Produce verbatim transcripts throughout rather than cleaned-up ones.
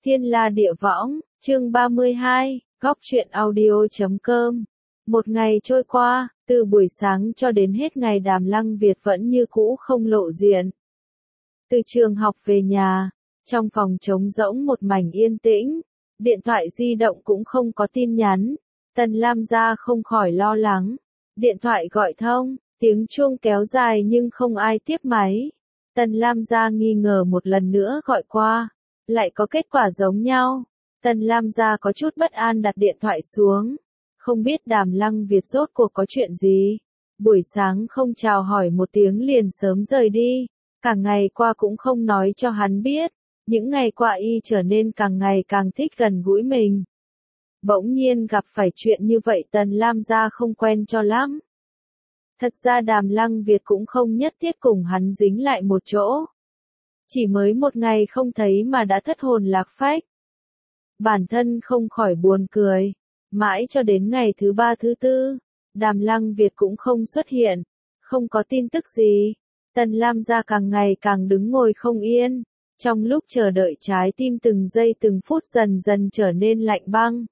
Thiên La Địa Võng, chương ba mươi hai, góc truyện audio chấm com. Một ngày trôi qua, từ buổi sáng cho đến hết ngày Đàm Lăng Việt vẫn như cũ không lộ diện. Từ trường học về nhà, trong phòng trống rỗng một mảnh yên tĩnh, điện thoại di động cũng không có tin nhắn. Tần Lam gia không khỏi lo lắng. Điện thoại gọi thông, tiếng chuông kéo dài nhưng không ai tiếp máy. Tần Lam gia nghi ngờ một lần nữa gọi qua, lại có kết quả giống nhau. Tần Lam gia có chút bất an đặt điện thoại xuống. Không biết Đàm Lăng Việt rốt cuộc có chuyện gì. Buổi sáng không chào hỏi một tiếng liền sớm rời đi. Cả ngày qua cũng không nói cho hắn biết. Những ngày qua y trở nên càng ngày càng thích gần gũi mình. Bỗng nhiên gặp phải chuyện như vậy Tần Lam gia không quen cho lắm. Thật ra Đàm Lăng Việt cũng không nhất thiết cùng hắn dính lại một chỗ. Chỉ mới một ngày không thấy mà đã thất hồn lạc phách. Bản thân không khỏi buồn cười. Mãi cho đến ngày thứ ba thứ tư, Đàm Lăng Việt cũng không xuất hiện. Không có tin tức gì. Tần Lam gia càng ngày càng đứng ngồi không yên. Trong lúc chờ đợi trái tim từng giây từng phút dần dần trở nên lạnh băng.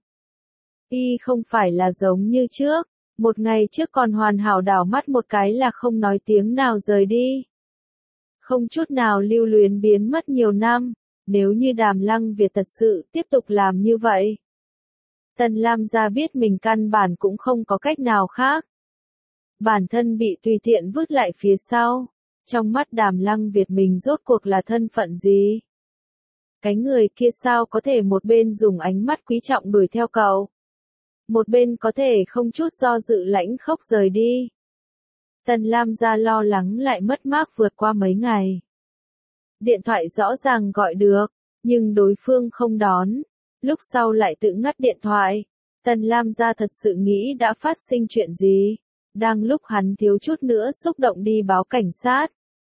Y không phải là giống như trước. Một ngày trước còn hoàn hảo đảo mắt một cái là không nói tiếng nào rời đi. Không chút nào lưu luyến biến mất nhiều năm. Nếu như Đàm Lăng Việt thật sự tiếp tục làm như vậy. Tần Lam gia biết mình căn bản cũng không có cách nào khác. Bản thân bị tùy tiện vứt lại phía sau. Trong mắt Đàm Lăng Việt mình rốt cuộc là thân phận gì? Cái người kia sao có thể một bên dùng ánh mắt quý trọng đuổi theo cậu? Một bên có thể không chút do dự lãnh khốc rời đi. Tần Lam gia lo lắng lại mất mát vượt qua mấy ngày. Điện thoại rõ ràng gọi được, nhưng đối phương không đón. Lúc sau lại tự ngắt điện thoại. Tần Lam gia thật sự nghĩ đã phát sinh chuyện gì. Đang lúc hắn thiếu chút nữa xúc động đi báo cảnh sát.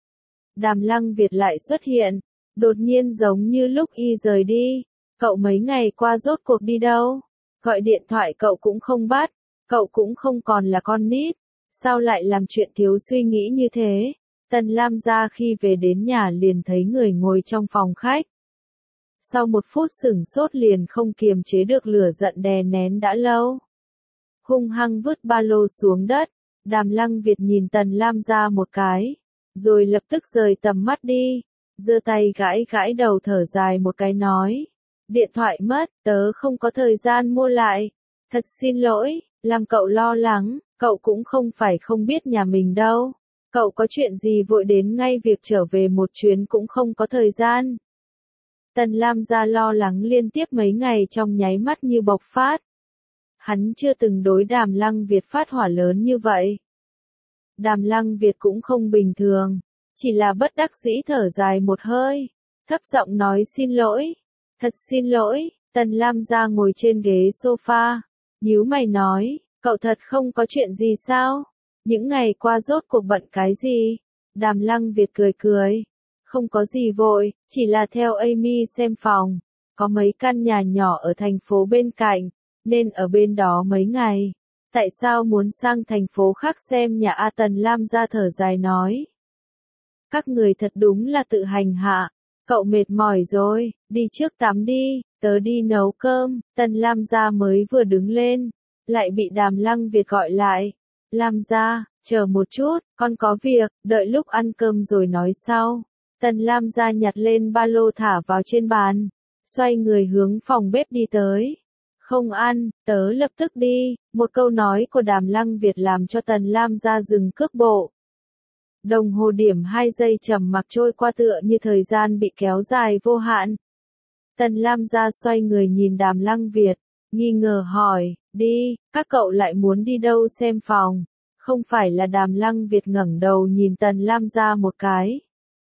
Đàm Lăng Việt lại xuất hiện. Đột nhiên giống như lúc y rời đi. Cậu mấy ngày qua rốt cuộc đi đâu? Gọi điện thoại cậu cũng không bắt. Cậu cũng không còn là con nít. Sao lại làm chuyện thiếu suy nghĩ như thế? Tần Lam gia khi về đến nhà liền thấy người ngồi trong phòng khách. Sau một phút sửng sốt liền không kiềm chế được lửa giận đè nén đã lâu. Hung hăng vứt ba lô xuống đất. Đàm Lăng Việt nhìn Tần Lam gia một cái. Rồi lập tức rời tầm mắt đi. Giơ tay gãi gãi đầu thở dài một cái nói. Điện thoại mất, tớ không có thời gian mua lại. Thật xin lỗi, làm cậu lo lắng, cậu cũng không phải không biết nhà mình đâu. Cậu có chuyện gì vội đến ngay việc trở về một chuyến cũng không có thời gian. Tần Lam gia lo lắng liên tiếp mấy ngày trong nháy mắt như bộc phát. Hắn chưa từng đối Đàm Lăng Việt phát hỏa lớn như vậy. Đàm Lăng Việt cũng không bình thường, chỉ là bất đắc dĩ thở dài một hơi, thấp giọng nói xin lỗi. Thật xin lỗi, Tần Lam gia ngồi trên ghế sofa, nhíu mày nói, cậu thật không có chuyện gì sao? Những ngày qua rốt cuộc bận cái gì? Đàm Lăng Việt cười cười, không có gì vội, chỉ là theo Amy xem phòng, có mấy căn nhà nhỏ ở thành phố bên cạnh, nên ở bên đó mấy ngày. Tại sao muốn sang thành phố khác xem nhà A? Tần Lam gia thở dài nói. Các người thật đúng là tự hành hạ. Cậu mệt mỏi rồi, đi trước tắm đi, tớ đi nấu cơm. Tần Lam gia mới vừa đứng lên, lại bị Đàm Lăng Việt gọi lại. Lam gia, chờ một chút, con có việc, đợi lúc ăn cơm rồi nói sau. Tần Lam gia nhặt lên ba lô thả vào trên bàn, xoay người hướng phòng bếp đi tới. Không ăn, tớ lập tức đi. Một câu nói của Đàm Lăng Việt làm cho Tần Lam gia dừng cước bộ. Đồng hồ điểm hai giây trầm mặc trôi qua tựa như thời gian bị kéo dài vô hạn. Tần Lam gia xoay người nhìn Đàm Lăng Việt, nghi ngờ hỏi, đi, các cậu lại muốn đi đâu xem phòng? Không phải là Đàm Lăng Việt ngẩng đầu nhìn Tần Lam gia một cái.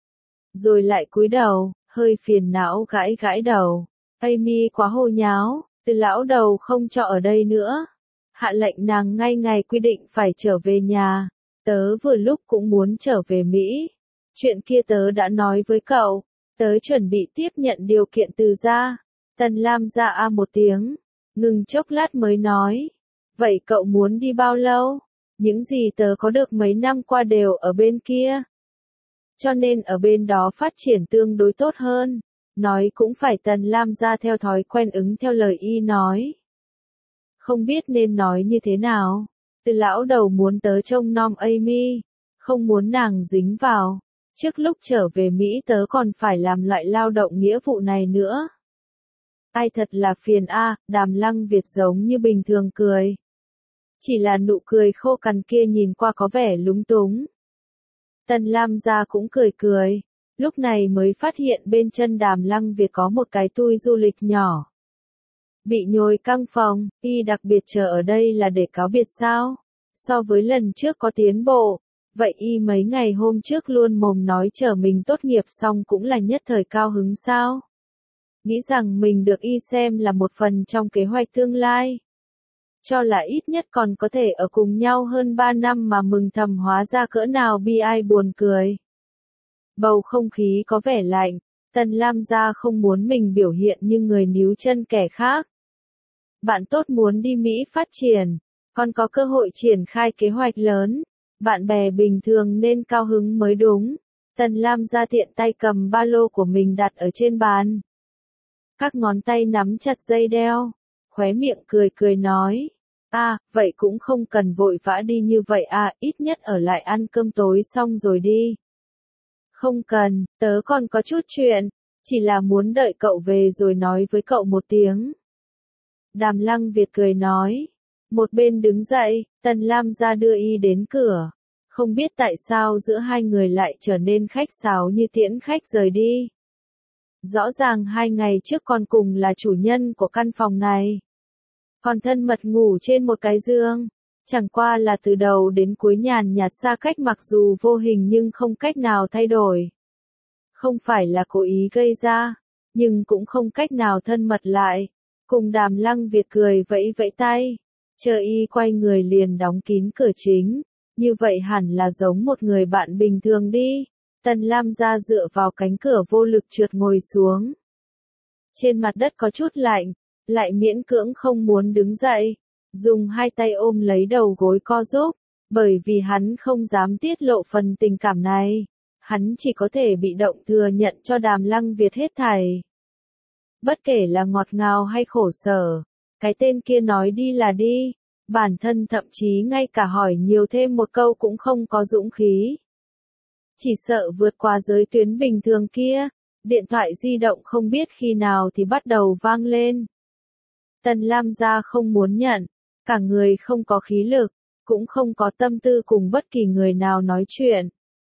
Rồi lại cúi đầu, hơi phiền não gãi gãi đầu. Amy quá hồ nháo, từ lão đầu không cho ở đây nữa. Hạ lệnh nàng ngay ngày quy định phải trở về nhà. Tớ vừa lúc cũng muốn trở về Mỹ. Chuyện kia tớ đã nói với cậu. Tớ chuẩn bị tiếp nhận điều kiện từ gia. Tần Lam gia a một tiếng. Ngừng chốc lát mới nói. Vậy cậu muốn đi bao lâu? Những gì tớ có được mấy năm qua đều ở bên kia. Cho nên ở bên đó phát triển tương đối tốt hơn. Nói cũng phải Tần Lam gia theo thói quen ứng theo lời y nói. Không biết nên nói như thế nào. Từ lão đầu muốn tớ trông nom Amy, không muốn nàng dính vào. Trước lúc trở về Mỹ tớ còn phải làm loại lao động nghĩa vụ này nữa. Ai thật là phiền a, à, Đàm Lăng Việt giống như bình thường cười. Chỉ là nụ cười khô cằn kia nhìn qua có vẻ lúng túng. Tần Lam gia cũng cười cười, lúc này mới phát hiện bên chân Đàm Lăng Việt có một cái tui du lịch nhỏ. Bị nhồi căng phòng, y đặc biệt chờ ở đây là để cáo biệt sao? So với lần trước có tiến bộ, vậy y mấy ngày hôm trước luôn mồm nói chờ mình tốt nghiệp xong cũng là nhất thời cao hứng sao? Nghĩ rằng mình được y xem là một phần trong kế hoạch tương lai. Cho là ít nhất còn có thể ở cùng nhau hơn ba năm mà mừng thầm hóa ra cỡ nào bi ai buồn cười. Bầu không khí có vẻ lạnh, Tần Lam gia không muốn mình biểu hiện như người níu chân kẻ khác. Bạn tốt muốn đi Mỹ phát triển, còn có cơ hội triển khai kế hoạch lớn, bạn bè bình thường nên cao hứng mới đúng. Tần Lam gia tiện tay cầm ba lô của mình đặt ở trên bàn. Các ngón tay nắm chặt dây đeo, khóe miệng cười cười nói. À, vậy cũng không cần vội vã đi như vậy à, ít nhất ở lại ăn cơm tối xong rồi đi. Không cần, tớ còn có chút chuyện, chỉ là muốn đợi cậu về rồi nói với cậu một tiếng. Đàm Lăng Việt cười nói. Một bên đứng dậy, Tần Lam gia đưa y đến cửa. Không biết tại sao giữa hai người lại trở nên khách sáo như tiễn khách rời đi. Rõ ràng hai ngày trước còn cùng là chủ nhân của căn phòng này. Còn thân mật ngủ trên một cái giường. Chẳng qua là từ đầu đến cuối nhàn nhạt xa cách mặc dù vô hình nhưng không cách nào thay đổi. Không phải là cố ý gây ra, nhưng cũng không cách nào thân mật lại. Cùng Đàm Lăng Việt cười vẫy vẫy tay. Chờ y quay người liền đóng kín cửa chính. Như vậy hẳn là giống một người bạn bình thường đi. Tần Lam gia dựa vào cánh cửa vô lực trượt ngồi xuống. Trên mặt đất có chút lạnh, lại miễn cưỡng không muốn đứng dậy. Dùng hai tay ôm lấy đầu gối co giúp, bởi vì hắn không dám tiết lộ phần tình cảm này. Hắn chỉ có thể bị động thừa nhận cho Đàm Lăng Việt hết thảy. Bất kể là ngọt ngào hay khổ sở, cái tên kia nói đi là đi, bản thân thậm chí ngay cả hỏi nhiều thêm một câu cũng không có dũng khí. Chỉ sợ vượt qua giới tuyến bình thường kia, điện thoại di động không biết khi nào thì bắt đầu vang lên. Tần Lam gia không muốn nhận, cả người không có khí lực, cũng không có tâm tư cùng bất kỳ người nào nói chuyện.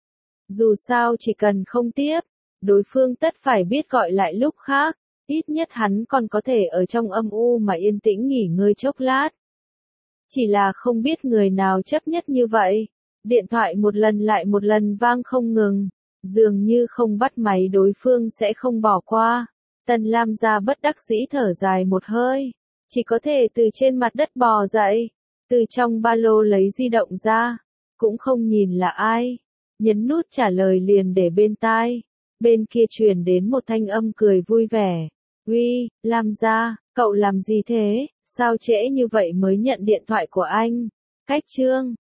Dù sao chỉ cần không tiếp, đối phương tất phải biết gọi lại lúc khác, ít nhất hắn còn có thể ở trong âm u mà yên tĩnh nghỉ ngơi chốc lát. Chỉ là không biết người nào chấp nhất như vậy. Điện thoại một lần lại một lần vang không ngừng, dường như không bắt máy đối phương sẽ không bỏ qua. Tần Lam gia bất đắc dĩ thở dài một hơi, chỉ có thể từ trên mặt đất bò dậy, từ trong ba lô lấy di động ra, cũng không nhìn là ai, nhấn nút trả lời liền để bên tai. Bên kia truyền đến một thanh âm cười vui vẻ. Uy, Lam gia, cậu làm gì thế, sao trễ như vậy mới nhận điện thoại của anh? Cách chương